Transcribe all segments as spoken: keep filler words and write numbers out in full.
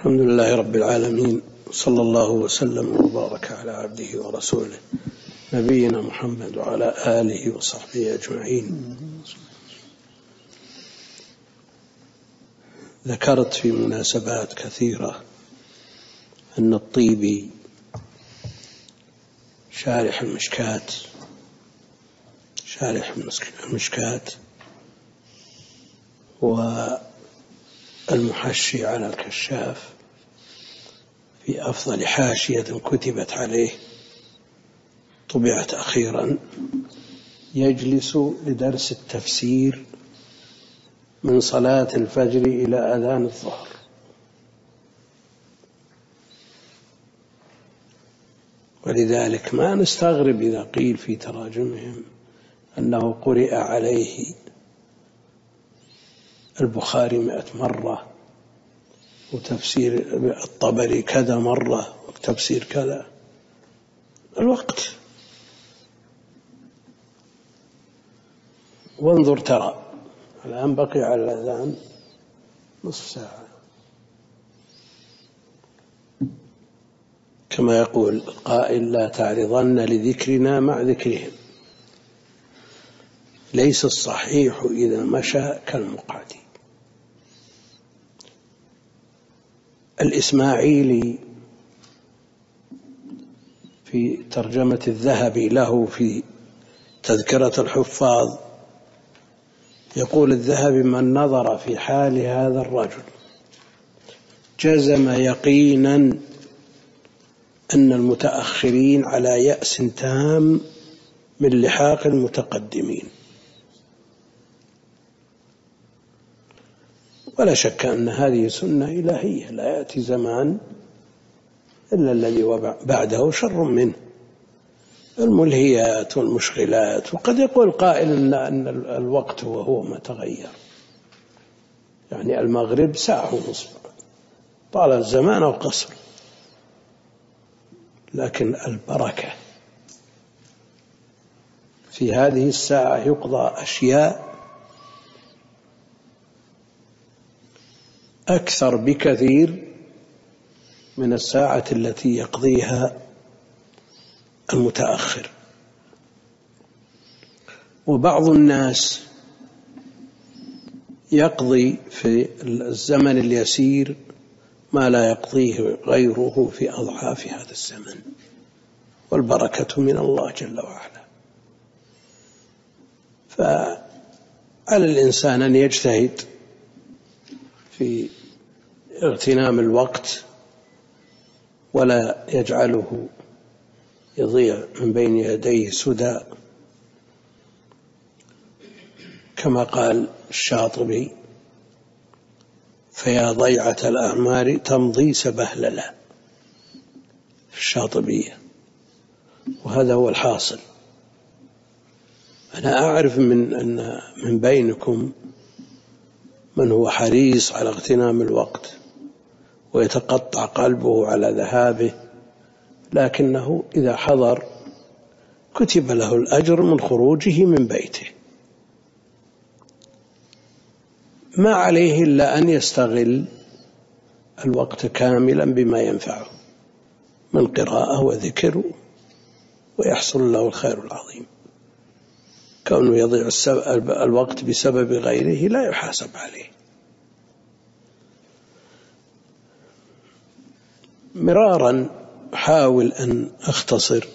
الحمد لله رب العالمين، صلى الله وسلم وبارك على عبده ورسوله نبينا محمد وعلى آله وصحبه أجمعين. ذكرت في مناسبات كثيرة أن الطيبي شارح المشكات شارح المشكات والمحشي على الكشاف في أفضل حاشية كتبت عليه طبعت أخيرا يجلس لدرس التفسير من صلاة الفجر إلى أذان الظهر. ولذلك ما نستغرب إذا قيل في تراجمهم أنه قرئ عليه البخاري مئة مرة، وتفسير الطبري كذا مرة، وتفسير كذا. الوقت، وانظر ترى الآن بقي على الأذان نصف ساعة، كما يقول القائل: لا تعرضن لذكرنا مع ذكرهم، ليس الصحيح إذا مشى كالمقعد. الإسماعيلي في ترجمة الذهبي له في تذكرة الحفاظ يقول الذهبي: من نظر في حال هذا الرجل جزم يقينا أن المتأخرين على يأس تام من لحاق المتقدمين. ولا شك أن هذه سنة إلهية، لا يأتي زمان إلا الذي بعده شر منه، الملهيات والمشغلات. وقد يقول قائل أن الوقت وهو ما تغير، يعني المغرب ساعة ونصف، طال الزمان أو قصر، لكن البركة في هذه الساعة يقضى أشياء أكثر بكثير من الساعة التي يقضيها المتأخر. وبعض الناس يقضي في الزمن اليسير ما لا يقضيه غيره في أضعاف هذا الزمن، والبركة من الله جل وعلا. فعلى الإنسان أن يجتهد في اغتنام الوقت ولا يجعله يضيع من بين يديه سدى، كما قال الشاطبي: فيا ضيعة الأعمار تمضي سبهللا، في الشاطبية. وهذا هو الحاصل. أنا أعرف من أن من بينكم من هو حريص على اغتنام الوقت ويتقطع قلبه على ذهابه، لكنه إذا حضر كتب له الأجر من خروجه من بيته، ما عليه إلا أن يستغل الوقت كاملا بما ينفعه من قراءة وذكر، ويحصل له الخير العظيم. كونه يضيع الوقت بسبب غيره لا يحاسب عليه. مرارا أحاول أن أختصر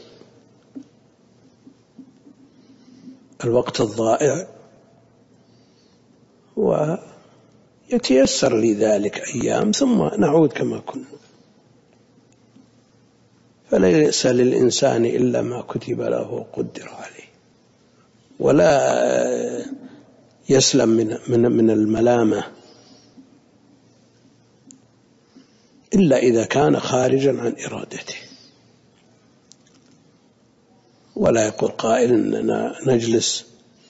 الوقت الضائع، ويتيسر لي ذلك أيام ثم نعود كما كنا. فليس للإنسان إلا ما كتب له وقدر عليه، ولا يسلم من من من الملامة إلا إذا كان خارجا عن إرادته. ولا يقول قائل أننا نجلس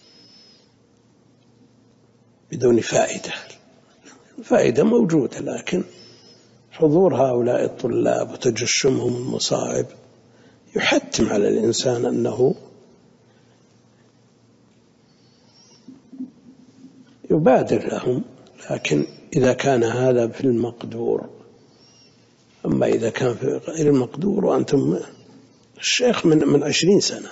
بدون فائدة. الفائدة موجودة، لكن حضور هؤلاء الطلاب وتجشمهم المصاعب يحتم على الإنسان أنه يبادر لهم. لكن إذا كان هذا في المقدور أما إذا كان في غير المقدور وأنتم الشيخ من من عشرين سنة،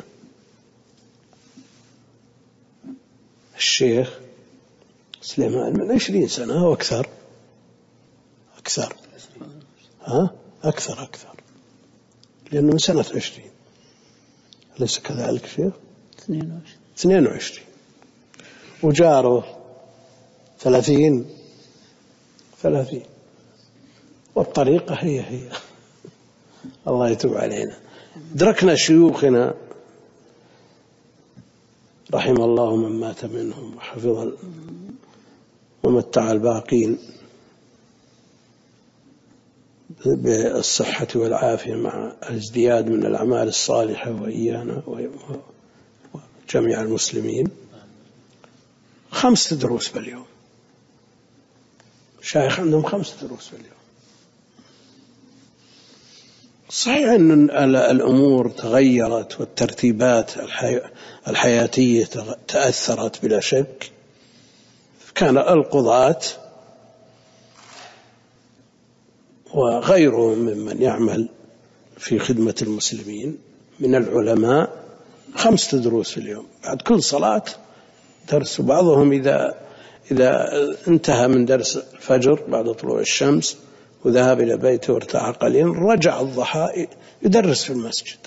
الشيخ سليمان من عشرين سنة أو أكثر أكثر ها أكثر أكثر لأنه من سنة عشرين، أليس كذلك شيخ؟ اثنين وعشرين وجاره ثلاثين ثلاثين، والطريقة هي هي. الله يتوب علينا. دركنا شيوخنا رحم الله من مات منهم وحفظ ومتع الباقين بالصحة والعافية مع الازدياد من الأعمال الصالحة وإيانا وجميع المسلمين. خمس دروس باليوم، شيخ عندهم خمس دروس باليوم. صحيح أن الأمور تغيرت والترتيبات الحياتية تأثرت بلا شك. كان القضاة وغيرهم ممن يعمل في خدمة المسلمين من العلماء خمس دروس في اليوم بعد كل صلاة درس. وبعضهم إذا إذا انتهى من درس الفجر بعد طلوع الشمس وذهب إلى بيته وارتاح قليلا رجع الضحى يدرس في المسجد،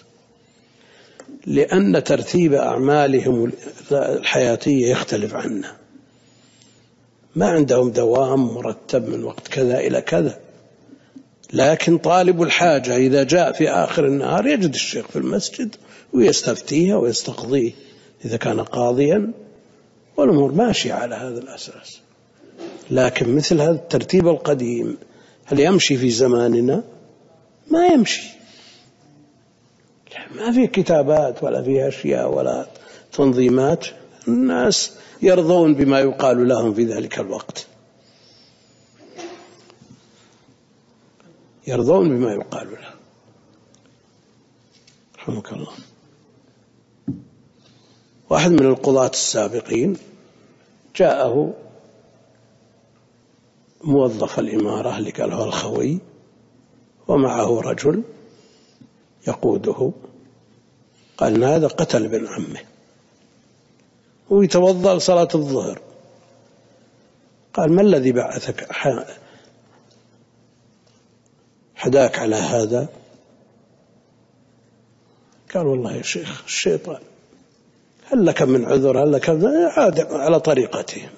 لأن ترتيب أعمالهم الحياتية يختلف عنا. ما عندهم دوام مرتب من وقت كذا إلى كذا، لكن طالب الحاجة إذا جاء في آخر النهار يجد الشيخ في المسجد ويستفتيه ويستقضيه إذا كان قاضيا، والأمور ماشية على هذا الأساس. لكن مثل هذا الترتيب القديم هل يمشي في زماننا؟ ما يمشي. ما في كتابات ولا في أشياء ولا تنظيمات، الناس يرضون بما يقال لهم في ذلك الوقت، يرضون بما يقال لهم. رحمك الله. واحد من القضاة السابقين جاءه موظف الإمارة اللي قاله الخوي ومعه رجل يقوده، قال إن هذا قتل ابن عمه ويتوضأ لصلاة الظهر. قال ما الذي بعثك حداك على هذا؟ قال والله يا شيخ الشيطان، هل لك من عذر؟ هل لك عاد على طريقتهم.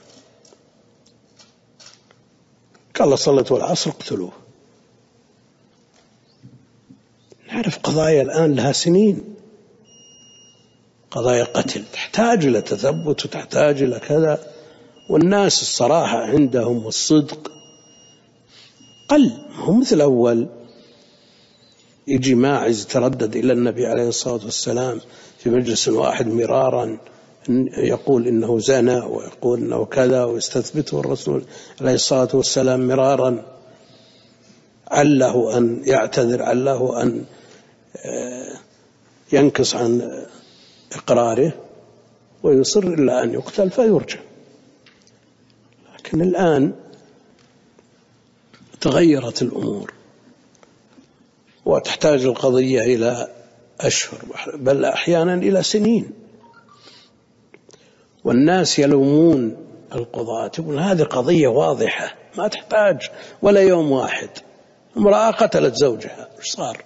قال صلت والعصر اقتلوه. نعرف قضايا الآن لها سنين، قضايا قتل تحتاج إلى تثبت وتحتاج إلى كذا، والناس الصراحة عندهم والصدق قل. هم مثل أول يجي ماعز يتردد إلى النبي عليه الصلاة والسلام في مجلس واحد مرارا يقول إنه زنى ويقول إنه كذا ويستثبته الرسول عليه الصلاة والسلام مرارا، عله أن يعتذر، عله أن ينكص عن إقراره ويصر إلا أن يقتل فيرجع. لكن الآن تغيرت الأمور وتحتاج القضية إلى أشهر بل أحيانا إلى سنين، والناس يلومون القضاة يقول هذه قضية واضحة ما تحتاج ولا يوم واحد. امرأة قتلت زوجها إيش صار؟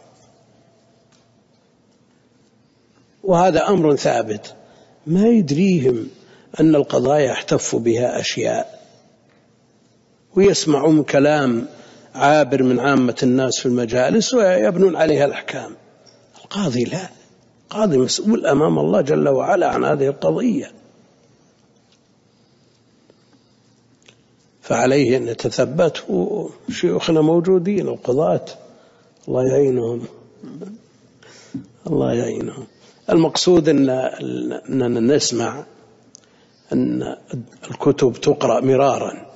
وهذا أمر ثابت، ما يدريهم أن القضايا احتفوا بها أشياء ويسمعون كلام عابر من عامة الناس في المجالس ويبنون عليها الأحكام. القاضي لا، القاضي مسؤول أمام الله جل وعلا عن هذه القضية، فعليه أن يتثبت. شيوخنا موجودين القضاة الله يعينهم، الله يعينهم. المقصود أن أننا نسمع أن الكتب تقرأ مرارا.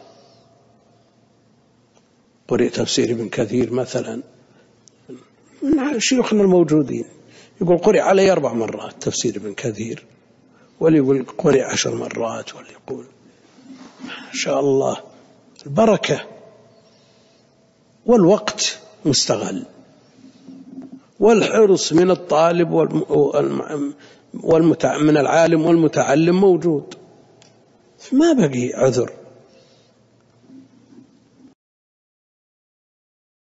قرئ تفسير ابن كثير مثلا من شيوخنا الموجودين يقول قرئ علي أربع مرات تفسير ابن كثير، واللي يقول قرئ عشر مرات، واللي يقول ما شاء الله البركة والوقت مستغل، والحرص من الطالب والمتع... من العالم والمتعلم موجود، ما بقي عذر.